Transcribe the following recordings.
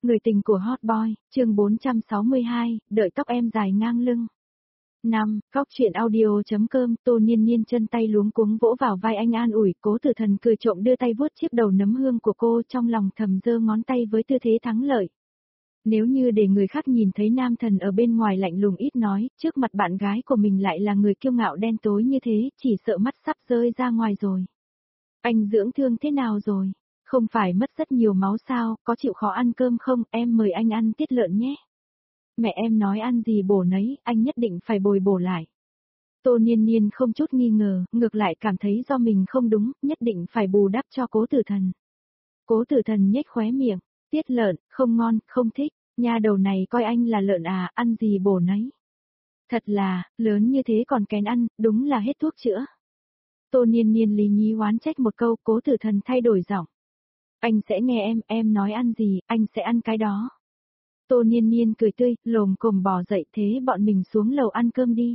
Người tình của Hot Boy, chương 462, đợi tóc em dài ngang lưng. 5. Góc truyện audio.com. Tô Niên Niên chân tay luống cuống vỗ vào vai anh an ủi, Cố Tử Thần cười trộm đưa tay vuốt chiếc đầu nấm hương của cô, trong lòng thầm giơ ngón tay với tư thế thắng lợi. Nếu như để người khác nhìn thấy nam thần ở bên ngoài lạnh lùng ít nói, trước mặt bạn gái của mình lại là người kiêu ngạo đen tối như thế, chỉ sợ mắt sắp rơi ra ngoài rồi. Anh dưỡng thương thế nào rồi? Không phải mất rất nhiều máu sao, có chịu khó ăn cơm không, em mời anh ăn tiết lợn nhé. Mẹ em nói ăn gì bổ nấy, anh nhất định phải bồi bổ lại. Tô Niên Niên không chút nghi ngờ, ngược lại cảm thấy do mình không đúng, nhất định phải bù đắp cho Cố Tử Thần. Cố Tử Thần nhếch khóe miệng, tiết lợn, không ngon, không thích, nha đầu này coi anh là lợn à, ăn gì bổ nấy. Thật là, lớn như thế còn kén ăn, đúng là hết thuốc chữa. Tô Niên Niên lý nhí oán trách một câu, Cố Tử Thần thay đổi giọng. Anh sẽ nghe em nói ăn gì, anh sẽ ăn cái đó. Tô Niên Niên cười tươi, lồm cồm bò dậy, thế bọn mình xuống lầu ăn cơm đi.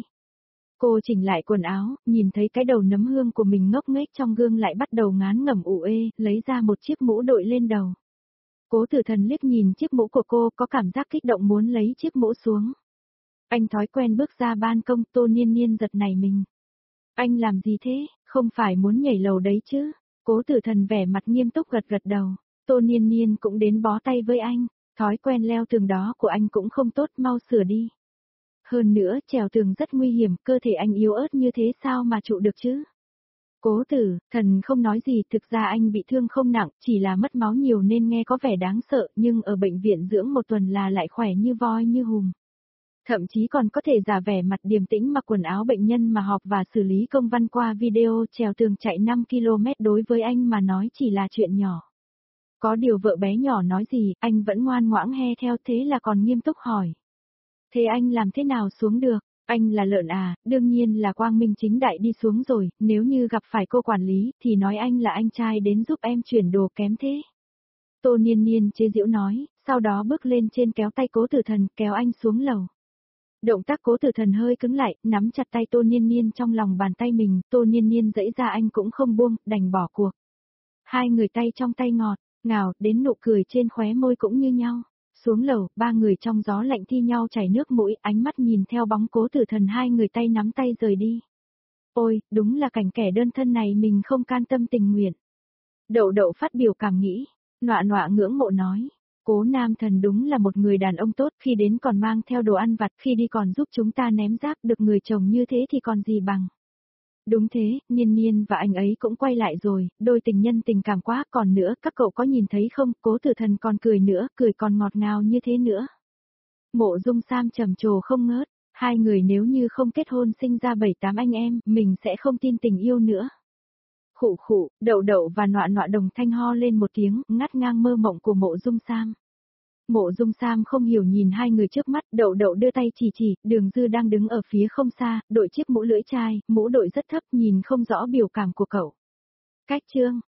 Cô chỉnh lại quần áo, nhìn thấy cái đầu nấm hương của mình ngốc nghếch trong gương lại bắt đầu ngán ngẩm ủ ê, lấy ra một chiếc mũ đội lên đầu. Cố Tử Thần liếc nhìn chiếc mũ của cô, có cảm giác kích động muốn lấy chiếc mũ xuống. Anh thói quen bước ra ban công, Tô Niên Niên giật nảy mình. Anh làm gì thế, không phải muốn nhảy lầu đấy chứ? Cố Tử Thần vẻ mặt nghiêm túc gật gật đầu. Tô Niên Niên cũng đến bó tay với anh, thói quen leo tường đó của anh cũng không tốt, mau sửa đi. Hơn nữa, trèo tường rất nguy hiểm, cơ thể anh yếu ớt như thế sao mà trụ được chứ? Cố Tử Thần không nói gì, thực ra anh bị thương không nặng, chỉ là mất máu nhiều nên nghe có vẻ đáng sợ, nhưng ở bệnh viện dưỡng một tuần là lại khỏe như voi như hùm. Thậm chí còn có thể giả vẻ mặt điềm tĩnh mặc quần áo bệnh nhân mà họp và xử lý công văn qua video, trèo tường chạy 5 km đối với anh mà nói chỉ là chuyện nhỏ. Có điều vợ bé nhỏ nói gì, anh vẫn ngoan ngoãn he theo, thế là còn nghiêm túc hỏi. Thế anh làm thế nào xuống được? Anh là lợn à, đương nhiên là quang minh chính đại đi xuống rồi, nếu như gặp phải cô quản lý thì nói anh là anh trai đến giúp em chuyển đồ kém thế. Tô Niên Niên chế giễu nói, sau đó bước lên trên kéo tay Cố Tử Thần, kéo anh xuống lầu. Động tác Cố Tử Thần hơi cứng lại, nắm chặt tay Tô Niên Niên trong lòng bàn tay mình, Tô Niên Niên giãy ra anh cũng không buông, đành bỏ cuộc. Hai người tay trong tay ngọt, ngào, đến nụ cười trên khóe môi cũng như nhau. Xuống lầu, ba người trong gió lạnh thi nhau chảy nước mũi, ánh mắt nhìn theo bóng Cố Tử Thần, hai người tay nắm tay rời đi. Ôi, đúng là cảnh kẻ đơn thân này mình không can tâm tình nguyện. Đậu Đậu phát biểu cảm nghĩ, nọa nọa ngưỡng mộ nói. Cố Nam Thần đúng là một người đàn ông tốt, khi đến còn mang theo đồ ăn vặt, khi đi còn giúp chúng ta ném rác, được người chồng như thế thì còn gì bằng. Đúng thế, Niên Niên và anh ấy cũng quay lại rồi, đôi tình nhân tình cảm quá, còn nữa, các cậu có nhìn thấy không, Cố Tử Thần còn cười nữa, cười còn ngọt ngào như thế nữa. Mộ Dung Sam trầm trồ không ngớt, hai người nếu như không kết hôn sinh ra 7-8 anh em, mình sẽ không tin tình yêu nữa. Khụ khụ, Đậu Đậu và nọa nọa đồng thanh ho lên một tiếng, ngắt ngang mơ mộng của Mộ Dung Sam. Mộ Dung Sam không hiểu nhìn hai người trước mắt, Đậu Đậu đưa tay chỉ, Đường Dư đang đứng ở phía không xa, đội chiếc mũ lưỡi chai, mũ đội rất thấp nhìn không rõ biểu cảm của cậu. Cách chương,